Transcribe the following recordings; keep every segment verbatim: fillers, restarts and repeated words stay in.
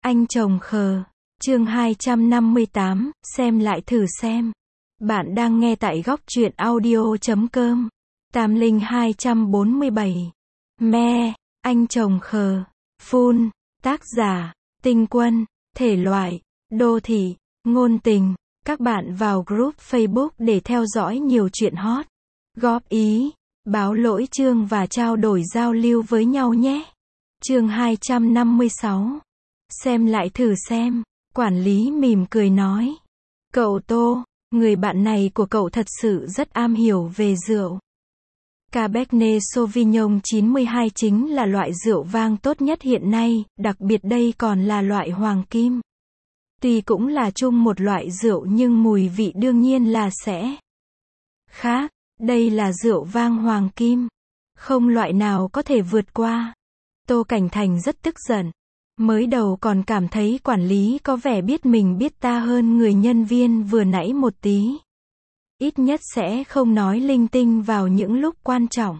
Anh chồng khờ. Chương hai trăm năm mươi tám, xem lại thử xem. Bạn đang nghe tại góc truyện audio chấm com. Tam Linh hai trăm bốn mươi bảy. Me, anh chồng khờ. Full. Tác giả, Tinh Quân. Thể loại, đô thị, ngôn tình. Các bạn vào group Facebook để theo dõi nhiều chuyện hot. Góp ý, báo lỗi chương và trao đổi giao lưu với nhau nhé. Chương hai trăm năm mươi sáu. Xem lại thử xem. Quản lý mỉm cười nói. Cậu Tô, người bạn này của cậu thật sự rất am hiểu về rượu. Cabernet Sauvignon chín mươi hai chính là loại rượu vang tốt nhất hiện nay, đặc biệt đây còn là loại hoàng kim. Tuy cũng là chung một loại rượu nhưng mùi vị đương nhiên là sẽ khác. Đây là rượu vang hoàng kim. Không loại nào có thể vượt qua. Tô Cảnh Thành rất tức giận. Mới đầu còn cảm thấy quản lý có vẻ biết mình biết ta hơn người nhân viên vừa nãy một tí. Ít nhất sẽ không nói linh tinh vào những lúc quan trọng.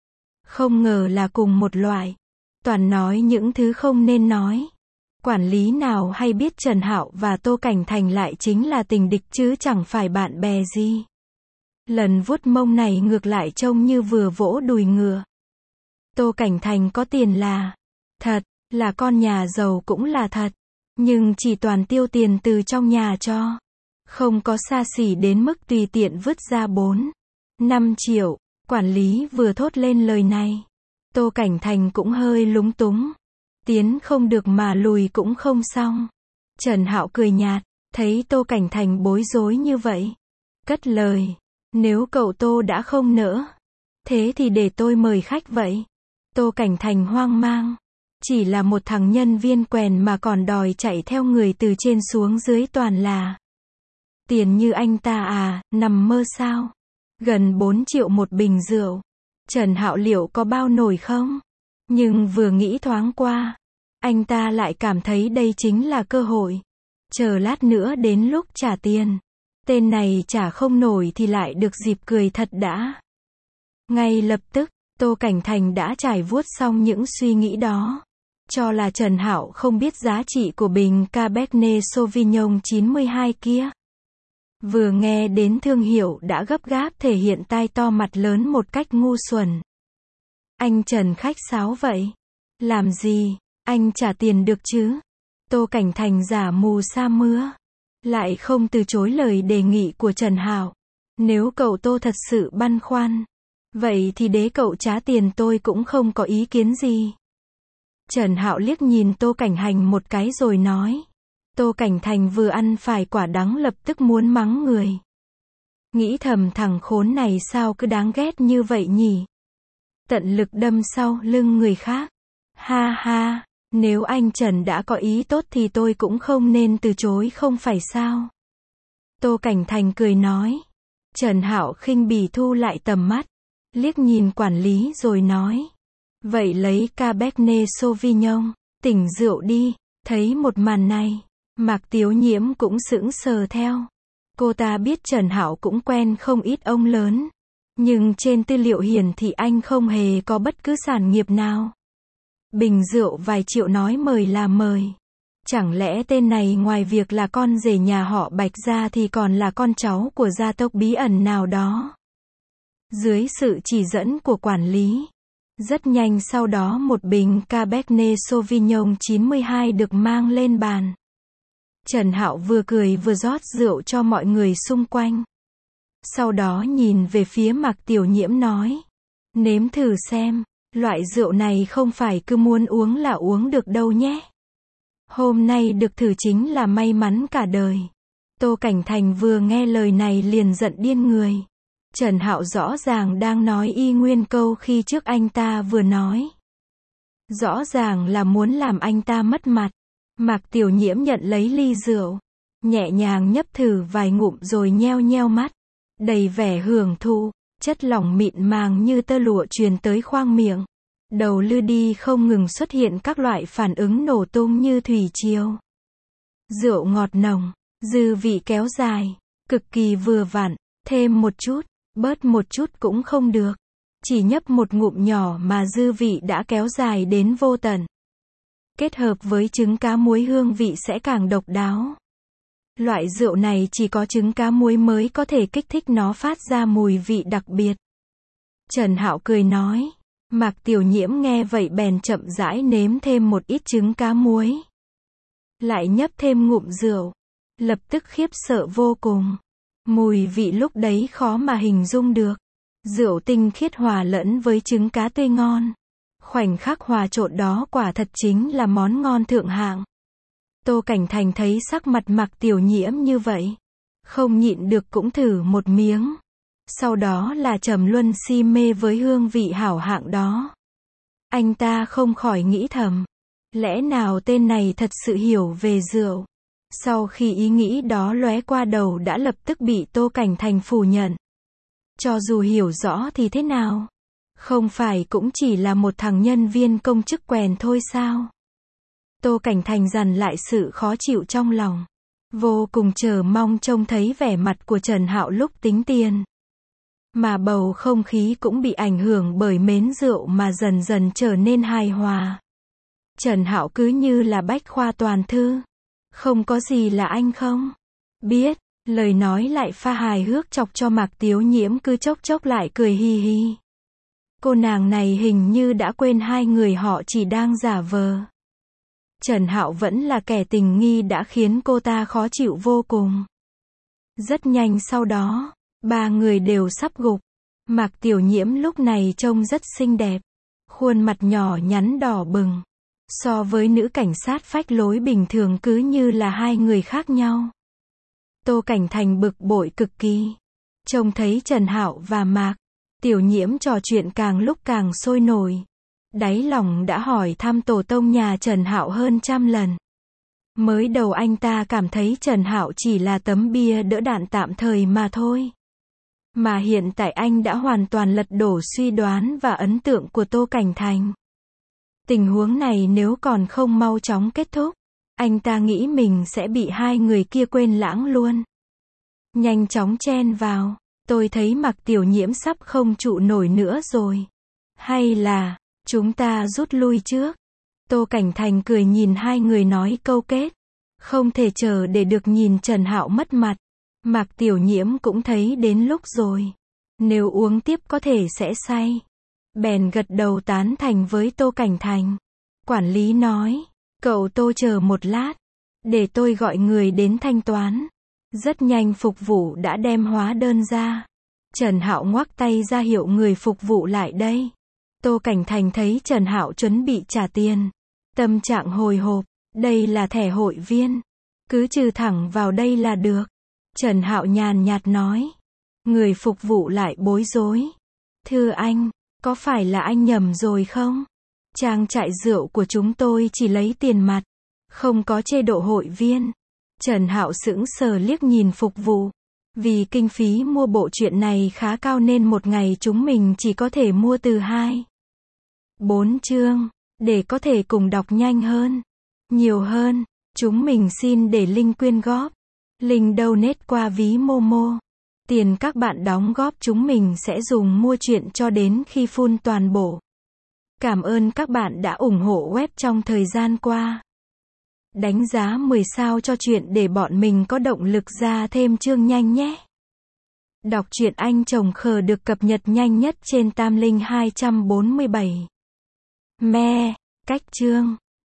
Không ngờ là cùng một loại. Toàn nói những thứ không nên nói. Quản lý nào hay biết Trần Hạo và Tô Cảnh Thành lại chính là tình địch chứ chẳng phải bạn bè gì. Lần vuốt mông này ngược lại trông như vừa vỗ đùi ngựa. Tô Cảnh Thành có tiền là thật, là con nhà giàu cũng là thật. Nhưng chỉ toàn tiêu tiền từ trong nhà cho. Không có xa xỉ đến mức tùy tiện vứt ra bốn, năm triệu. Quản lý vừa thốt lên lời này. Tô Cảnh Thành cũng hơi lúng túng. Tiến không được mà lùi cũng không xong. Trần Hạo cười nhạt, thấy Tô Cảnh Thành bối rối như vậy. Cất lời, nếu cậu Tô đã không nỡ, thế thì để tôi mời khách vậy. Tô Cảnh Thành hoang mang. Chỉ là một thằng nhân viên quèn mà còn đòi chạy theo người từ trên xuống dưới toàn là tiền như anh ta à, nằm mơ sao? Gần bốn triệu một bình rượu. Trần Hạo liệu có bao nổi không? Nhưng vừa nghĩ thoáng qua, anh ta lại cảm thấy đây chính là cơ hội. Chờ lát nữa đến lúc trả tiền, tên này trả không nổi thì lại được dịp cười thật đã. Ngay lập tức, Tô Cảnh Thành đã trải vuốt xong những suy nghĩ đó. Cho là Trần Hạo không biết giá trị của bình Cabernet Sauvignon chín mươi hai kia. Vừa nghe đến thương hiệu đã gấp gáp thể hiện tai to mặt lớn một cách ngu xuẩn. Anh Trần khách sáo vậy. Làm gì, anh trả tiền được chứ? Tô Cảnh Thành giả mù sa mưa. Lại không từ chối lời đề nghị của Trần Hạo. Nếu cậu Tô thật sự băn khoăn, vậy thì để cậu trả tiền tôi cũng không có ý kiến gì. Trần Hạo liếc nhìn Tô Cảnh Hành một cái rồi nói. Tô Cảnh Thành vừa ăn phải quả đắng lập tức muốn mắng người. Nghĩ thầm thằng khốn này sao cứ đáng ghét như vậy nhỉ? Tận lực đâm sau lưng người khác. Ha ha, nếu anh Trần đã có ý tốt thì tôi cũng không nên từ chối không phải sao? Tô Cảnh Thành cười nói. Trần Hạo khinh bỉ thu lại tầm mắt. Liếc nhìn quản lý rồi nói. Vậy lấy Cabernet Sauvignon, tỉnh rượu đi. Thấy một màn này, Mạc Tiếu Nhiễm cũng sững sờ theo. Cô ta biết Trần Hạo cũng quen không ít ông lớn. Nhưng trên tư liệu hiển thị anh không hề có bất cứ sản nghiệp nào. Bình rượu vài triệu nói mời là mời. Chẳng lẽ tên này ngoài việc là con rể nhà họ Bạch ra thì còn là con cháu của gia tộc bí ẩn nào đó? Dưới sự chỉ dẫn của quản lý, rất nhanh sau đó một bình Cabernet Sauvignon chín mươi hai được mang lên bàn. Trần Hạo vừa cười vừa rót rượu cho mọi người xung quanh. Sau đó nhìn về phía Mạc Tiểu Nhiễm nói. Nếm thử xem, loại rượu này không phải cứ muốn uống là uống được đâu nhé. Hôm nay được thử chính là may mắn cả đời. Tô Cảnh Thành vừa nghe lời này liền giận điên người. Trần Hạo rõ ràng đang nói y nguyên câu khi trước anh ta vừa nói. Rõ ràng là muốn làm anh ta mất mặt. Mạc Tiểu Nhiễm nhận lấy ly rượu, nhẹ nhàng nhấp thử vài ngụm rồi nheo nheo mắt, đầy vẻ hưởng thụ, chất lỏng mịn màng như tơ lụa truyền tới khoang miệng. Đầu lư đi không ngừng xuất hiện các loại phản ứng nổ tung như thủy triều. Rượu ngọt nồng, dư vị kéo dài, cực kỳ vừa vặn, thêm một chút, bớt một chút cũng không được. Chỉ nhấp một ngụm nhỏ mà dư vị đã kéo dài đến vô tận. Kết hợp với trứng cá muối hương vị sẽ càng độc đáo. Loại rượu này chỉ có trứng cá muối mới có thể kích thích nó phát ra mùi vị đặc biệt. Trần Hạo cười nói. Mạc Tiểu Nhiễm nghe vậy bèn chậm rãi nếm thêm một ít trứng cá muối. Lại nhấp thêm ngụm rượu. Lập tức khiếp sợ vô cùng. Mùi vị lúc đấy khó mà hình dung được. Rượu tinh khiết hòa lẫn với trứng cá tươi ngon. Khoảnh khắc hòa trộn đó quả thật chính là món ngon thượng hạng. Tô Cảnh Thành thấy sắc mặt Mạc Tiểu Nhiễm như vậy. Không nhịn được cũng thử một miếng. Sau đó là trầm luân si mê với hương vị hảo hạng đó. Anh ta không khỏi nghĩ thầm. Lẽ nào tên này thật sự hiểu về rượu? Sau khi ý nghĩ đó lóe qua đầu đã lập tức bị Tô Cảnh Thành phủ nhận. Cho dù hiểu rõ thì thế nào? Không phải cũng chỉ là một thằng nhân viên công chức quèn thôi sao? Tô Cảnh Thành dằn lại sự khó chịu trong lòng. Vô cùng chờ mong trông thấy vẻ mặt của Trần Hạo lúc tính tiền. Mà bầu không khí cũng bị ảnh hưởng bởi mến rượu mà dần dần trở nên hài hòa. Trần Hạo cứ như là bách khoa toàn thư. Không có gì là anh không biết, lời nói lại pha hài hước chọc cho Mạc Tiểu Nhiễm cứ chốc chốc lại cười hi hi. Cô nàng này hình như đã quên hai người họ chỉ đang giả vờ. Trần Hạo vẫn là kẻ tình nghi đã khiến cô ta khó chịu vô cùng. Rất nhanh sau đó, ba người đều sắp gục. Mạc Tiểu Nhiễm lúc này trông rất xinh đẹp. Khuôn mặt nhỏ nhắn đỏ bừng. So với nữ cảnh sát phách lối bình thường cứ như là hai người khác nhau. Tô Cảnh Thành bực bội cực kỳ. Trông thấy Trần Hạo và Mạc Tiểu Nhiễm trò chuyện càng lúc càng sôi nổi. Đáy lòng đã hỏi thăm tổ tông nhà Trần Hạo hơn trăm lần. Mới đầu anh ta cảm thấy Trần Hạo chỉ là tấm bia đỡ đạn tạm thời mà thôi. Mà hiện tại anh đã hoàn toàn lật đổ suy đoán và ấn tượng của Tô Cảnh Thành. Tình huống này nếu còn không mau chóng kết thúc, anh ta nghĩ mình sẽ bị hai người kia quên lãng luôn. Nhanh chóng chen vào, tôi thấy Mạc Tiểu Nhiễm sắp không trụ nổi nữa rồi. Hay là, chúng ta rút lui trước? Tô Cảnh Thành cười nhìn hai người nói câu kết. Không thể chờ để được nhìn Trần Hạo mất mặt. Mạc Tiểu Nhiễm cũng thấy đến lúc rồi. Nếu uống tiếp có thể sẽ say. Bèn gật đầu tán thành với Tô Cảnh Thành. Quản lý nói, cậu Tô chờ một lát, để tôi gọi người đến thanh toán. Rất nhanh phục vụ đã đem hóa đơn ra. Trần Hạo ngoắc tay ra hiệu người phục vụ lại đây. Tô Cảnh Thành thấy Trần Hạo chuẩn bị trả tiền. Tâm trạng hồi hộp, đây là thẻ hội viên. Cứ trừ thẳng vào đây là được. Trần Hạo nhàn nhạt nói. Người phục vụ lại bối rối. Thưa anh, có phải là anh nhầm rồi không? Trang trại rượu của chúng tôi chỉ lấy tiền mặt, không có chế độ hội viên. Trần Hạo sững sờ liếc nhìn phục vụ. Vì kinh phí mua bộ truyện này khá cao nên một ngày chúng mình chỉ có thể mua từ hai, bốn chương, để có thể cùng đọc nhanh hơn, nhiều hơn. Chúng mình xin để link quyên góp. Link donate qua ví Momo. Tiền các bạn đóng góp chúng mình sẽ dùng mua truyện cho đến khi full toàn bộ. Cảm ơn các bạn đã ủng hộ web trong thời gian qua. Đánh giá mười sao cho truyện để bọn mình có động lực ra thêm chương nhanh nhé. Đọc truyện Anh Chồng Khờ được cập nhật nhanh nhất trên Tam Linh hai trăm bốn mươi bảy. Me, cách chương.